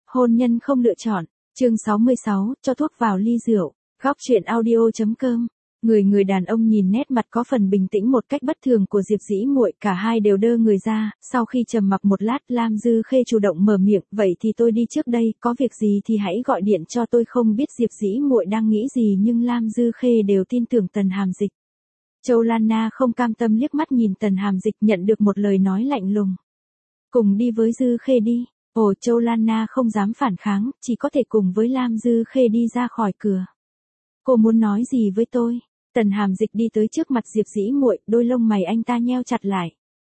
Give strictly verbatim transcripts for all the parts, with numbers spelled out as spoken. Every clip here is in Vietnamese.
Hôn nhân không lựa chọn, chương sáu mươi sáu, cho thuốc vào ly rượu, góc chuyện audio.com. Người người đàn ông nhìn nét mặt có phần bình tĩnh một cách bất thường của Diệp Dĩ Muội, cả hai đều đơ người ra, sau khi trầm mặc một lát, Lam Dư Khê chủ động mở miệng, vậy thì tôi đi trước đây, có việc gì thì hãy gọi điện cho tôi. Không biết Diệp Dĩ Muội đang nghĩ gì nhưng Lam Dư Khê đều tin tưởng Tần Hàm Dịch. Châu Lan Na không cam tâm liếc mắt nhìn Tần Hàm Dịch, nhận được một lời nói lạnh lùng. Cùng đi với Dư Khê đi. Ồ, Châu Lan Na không dám phản kháng, chỉ có thể cùng với Lam Dư Khê đi ra khỏi cửa. Cô muốn nói gì với tôi? Tần Hàm Dịch đi tới trước mặt Diệp Dĩ Muội, đôi lông mày anh ta nheo chặt lại.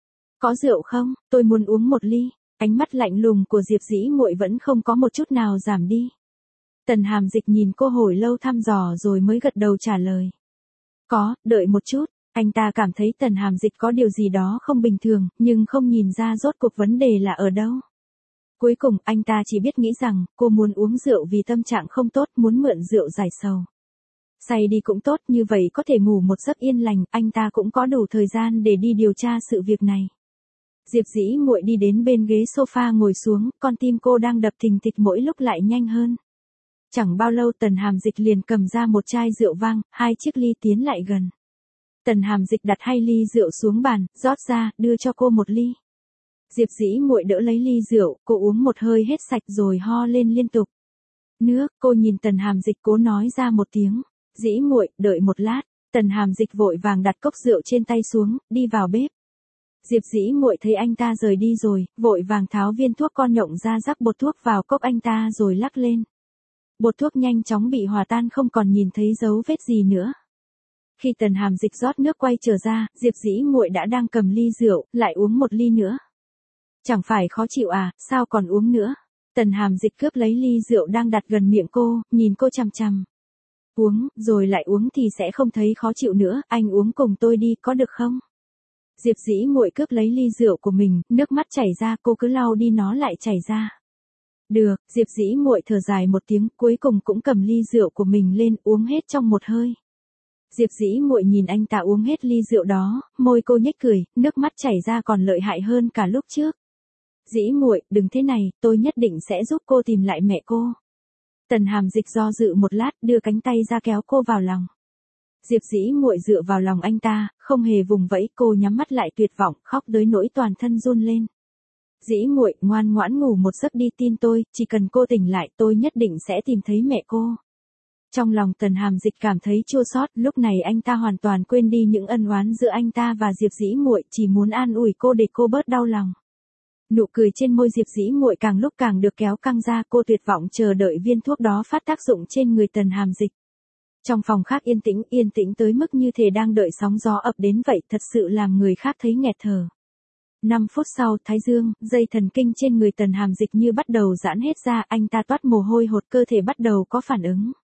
Có rượu không? Tôi muốn uống một ly. Ánh mắt lạnh lùng của Diệp Dĩ Muội vẫn không có một chút nào giảm đi. Tần Hàm Dịch nhìn cô hồi lâu thăm dò rồi mới gật đầu trả lời. Có, đợi một chút. Anh ta cảm thấy Tần Hàm Dịch có điều gì đó không bình thường, nhưng không nhìn ra rốt cuộc vấn đề là ở đâu. Cuối cùng, anh ta chỉ biết nghĩ rằng, cô muốn uống rượu vì tâm trạng không tốt, muốn mượn rượu giải sầu. Say đi cũng tốt, như vậy có thể ngủ một giấc yên lành, anh ta cũng có đủ thời gian để đi điều tra sự việc này. Diệp Dĩ Muội đi đến bên ghế sofa ngồi xuống, con tim cô đang đập thình thịch mỗi lúc lại nhanh hơn. Chẳng bao lâu Tần Hàm Dịch liền cầm ra một chai rượu vang, hai chiếc ly tiến lại gần. Tần Hàm Dịch đặt hai ly rượu xuống bàn, rót ra, đưa cho cô một ly. Diệp Dĩ Muội đỡ lấy ly rượu, cô uống một hơi hết sạch rồi ho lên liên tục. Nước, cô nhìn Tần Hàm Dịch cố nói ra một tiếng. Dĩ Muội, đợi một lát. Tần Hàm Dịch vội vàng đặt cốc rượu trên tay xuống, đi vào bếp. Diệp Dĩ Muội thấy anh ta rời đi rồi, vội vàng tháo viên thuốc con nhộng ra, rắc bột thuốc vào cốc anh ta rồi lắc lên. Bột thuốc nhanh chóng bị hòa tan, không còn nhìn thấy dấu vết gì nữa. Khi Tần Hàm Dịch rót nước quay trở ra, Diệp Dĩ Muội đã đang cầm ly rượu, lại uống một ly nữa. Chẳng phải khó chịu à, sao còn uống nữa? Tần Hàm Dịch cướp lấy ly rượu đang đặt gần miệng cô, nhìn cô chằm chằm. Uống, rồi lại uống thì sẽ không thấy khó chịu nữa, anh uống cùng tôi đi, có được không? Diệp Dĩ Muội cướp lấy ly rượu của mình, nước mắt chảy ra, cô cứ lau đi nó lại chảy ra. Được, Diệp Dĩ Muội thở dài một tiếng, cuối cùng cũng cầm ly rượu của mình lên, uống hết trong một hơi. Diệp Dĩ Muội nhìn anh ta uống hết ly rượu đó, môi cô nhếch cười, nước mắt chảy ra còn lợi hại hơn cả lúc trước. Dĩ Muội, đừng thế này, tôi nhất định sẽ giúp cô tìm lại mẹ cô. Tần Hàm Dịch do dự một lát, đưa cánh tay ra kéo cô vào lòng. Diệp Dĩ Muội dựa vào lòng anh ta, không hề vùng vẫy, cô nhắm mắt lại tuyệt vọng, khóc tới nỗi toàn thân run lên. Dĩ Muội, ngoan ngoãn ngủ một giấc đi, tin tôi, chỉ cần cô tỉnh lại, tôi nhất định sẽ tìm thấy mẹ cô. Trong lòng Tần Hàm Dịch cảm thấy chua xót, lúc này anh ta hoàn toàn quên đi những ân oán giữa anh ta và Diệp Dĩ Muội, chỉ muốn an ủi cô để cô bớt đau lòng. Nụ cười trên môi Diệp Dĩ Muội càng lúc càng được kéo căng ra, cô tuyệt vọng chờ đợi viên thuốc đó phát tác dụng trên người Tần Hàm Dịch. Trong phòng khác yên tĩnh, yên tĩnh tới mức như thể đang đợi sóng gió ập đến vậy, thật sự làm người khác thấy nghẹt thở. năm phút sau, thái dương, dây thần kinh trên người Tần Hàm Dịch như bắt đầu giãn hết ra, anh ta toát mồ hôi hột, cơ thể bắt đầu có phản ứng.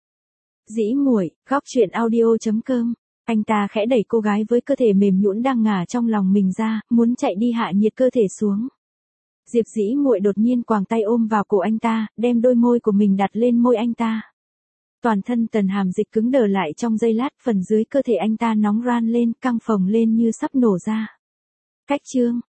Dĩ Muội, góc chuyện audio.com. Anh ta khẽ đẩy cô gái với cơ thể mềm nhũn đang ngả trong lòng mình ra, muốn chạy đi hạ nhiệt cơ thể xuống. Diệp Dĩ Muội đột nhiên quàng tay ôm vào cổ anh ta, đem đôi môi của mình đặt lên môi anh ta. Toàn thân Tần Hàm Dịch cứng đờ lại trong giây lát, phần dưới cơ thể anh ta nóng ran lên, căng phồng lên như sắp nổ ra. Cách chương